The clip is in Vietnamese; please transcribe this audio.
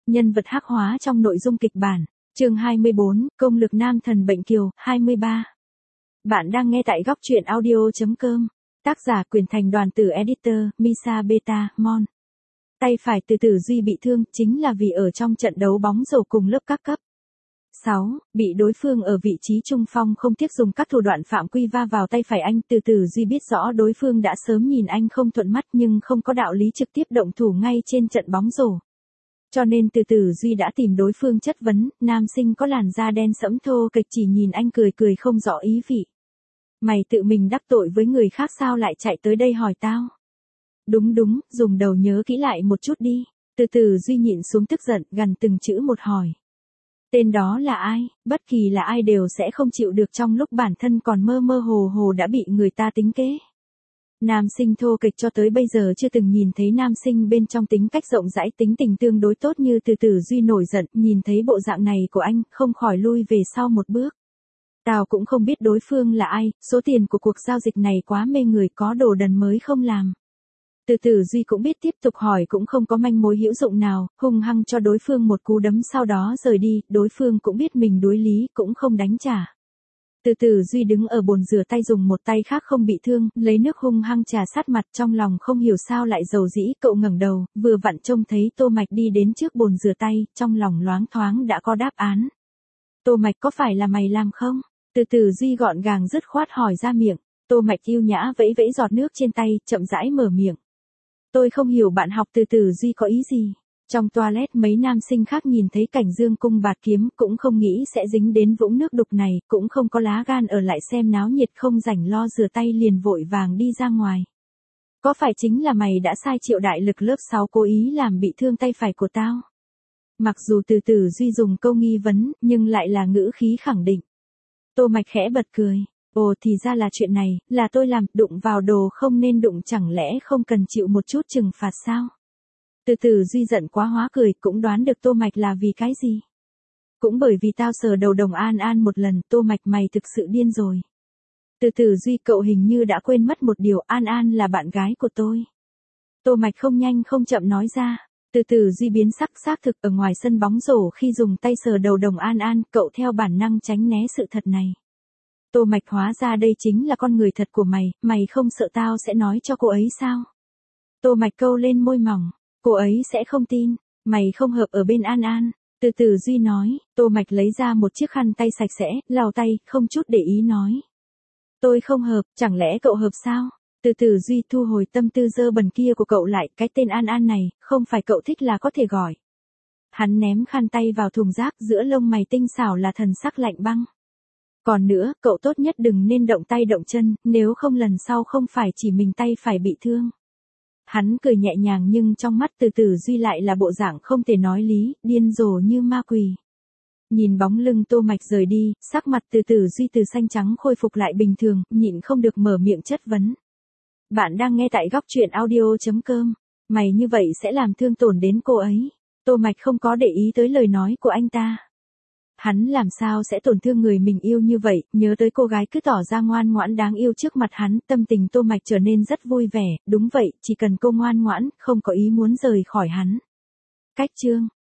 nhân vật hắc hóa trong nội dung kịch bản. Chương 24, công lực nam thần bệnh kiều, 23. Bạn đang nghe tại góc truyện audio.com. Tác giả Quyền Thành, đoàn tử editor, Misa Beta, Mon. Tay phải Từ Tử Duy bị thương chính là vì ở trong trận đấu bóng rổ cùng lớp các cấp. 6. Bị đối phương ở vị trí trung phong không tiếc dùng các thủ đoạn phạm quy va vào tay phải anh. Từ Tử Duy biết rõ đối phương đã sớm nhìn anh không thuận mắt nhưng không có đạo lý trực tiếp động thủ ngay trên trận bóng rổ. Cho nên Từ Tử Duy đã tìm đối phương chất vấn, nam sinh có làn da đen sẫm thô kệch chỉ nhìn anh cười cười không rõ ý vị. Mày tự mình đắc tội với người khác sao lại chạy tới đây hỏi tao? Đúng, dùng đầu nhớ kỹ lại một chút đi. Từ Tử Duy nhịn xuống tức giận, gằn từng chữ một hỏi. Tên đó là ai? Bất kỳ là ai đều sẽ không chịu được trong lúc bản thân còn mơ mơ hồ hồ đã bị người ta tính kế. Nam sinh thô kệch cho tới bây giờ chưa từng nhìn thấy nam sinh bên trong tính cách rộng rãi, tính tình tương đối tốt như Từ Tử Duy. Nổi giận, nhìn thấy bộ dạng này của anh, không khỏi lui về sau một bước. Tao cũng không biết đối phương là ai, số tiền của cuộc giao dịch này quá mê người, có đồ đần mới không làm. Từ Tử Duy cũng biết tiếp tục hỏi cũng không có manh mối hữu dụng nào, hung hăng cho đối phương một cú đấm sau đó rời đi. Đối phương cũng biết mình đối lý, cũng không đánh trả. Từ Tử Duy đứng ở bồn rửa tay dùng một tay khác không bị thương, lấy nước hung hăng trà sát mặt, trong lòng không hiểu sao lại dầu dĩ. Cậu ngẩng đầu, vừa vặn trông thấy Tô Mạch đi đến trước bồn rửa tay, trong lòng loáng thoáng đã có đáp án. Tô Mạch, có phải là mày làm không? Từ Tử Duy gọn gàng dứt khoát hỏi ra miệng. Tô Mạch yêu nhã vẫy vẫy giọt nước trên tay, chậm rãi mở miệng. Tôi không hiểu bạn học Từ Tử Duy có ý gì. Trong toilet mấy nam sinh khác nhìn thấy cảnh dương cung bạt kiếm cũng không nghĩ sẽ dính đến vũng nước đục này, cũng không có lá gan ở lại xem náo nhiệt, không rảnh lo rửa tay liền vội vàng đi ra ngoài. Có phải chính là mày đã sai Triệu đại lực lớp 6 cố ý làm bị thương tay phải của tao? Mặc dù Từ Tử Duy dùng câu nghi vấn, nhưng lại là ngữ khí khẳng định. Tô Mạch khẽ bật cười. Ồ, thì ra là chuyện này, là tôi làm, đụng vào đồ không nên đụng, chẳng lẽ không cần chịu một chút trừng phạt sao? Từ Tử Duy giận quá hóa cười, cũng đoán được Tô Mạch là vì cái gì. Cũng bởi vì tao sờ đầu Đồng An An một lần. Tô Mạch, mày thực sự điên rồi. Từ Tử Duy, cậu hình như đã quên mất một điều, An An là bạn gái của tôi. Tô Mạch không nhanh không chậm nói ra. Từ Tử Duy biến sắc, xác thực ở ngoài sân bóng rổ khi dùng tay sờ đầu Đồng An An, cậu theo bản năng tránh né sự thật này. Tô Mạch, hóa ra đây chính là con người thật của mày không sợ tao sẽ nói cho cô ấy sao? Tô Mạch câu lên môi mỏng. Cô ấy sẽ không tin, mày không hợp ở bên An An. Từ Tử Duy nói. Tô Mạch lấy ra một chiếc khăn tay sạch sẽ, lau tay, không chút để ý nói. Tôi không hợp, chẳng lẽ cậu hợp sao? Từ Tử Duy thu hồi tâm tư dơ bẩn kia của cậu lại, cái tên An An này, không phải cậu thích là có thể gọi. Hắn ném khăn tay vào thùng rác, giữa lông mày tinh xảo là thần sắc lạnh băng. Còn nữa, cậu tốt nhất đừng nên động tay động chân, nếu không lần sau không phải chỉ mình tay phải bị thương. Hắn cười nhẹ nhàng nhưng trong mắt Từ Tử Duy lại là bộ dạng không thể nói lý, điên rồ như ma quỷ. Nhìn bóng lưng Tô Mạch rời đi, sắc mặt Từ Tử Duy từ xanh trắng khôi phục lại bình thường, nhịn không được mở miệng chất vấn. Bạn đang nghe tại góc truyện audio.com. Mày như vậy sẽ làm thương tổn đến cô ấy. Tô Mạch không có để ý tới lời nói của anh ta. Hắn làm sao sẽ tổn thương người mình yêu như vậy, nhớ tới cô gái cứ tỏ ra ngoan ngoãn đáng yêu trước mặt hắn, tâm tình Tô Mạch trở nên rất vui vẻ. Đúng vậy, chỉ cần cô ngoan ngoãn, không có ý muốn rời khỏi hắn. Cách chương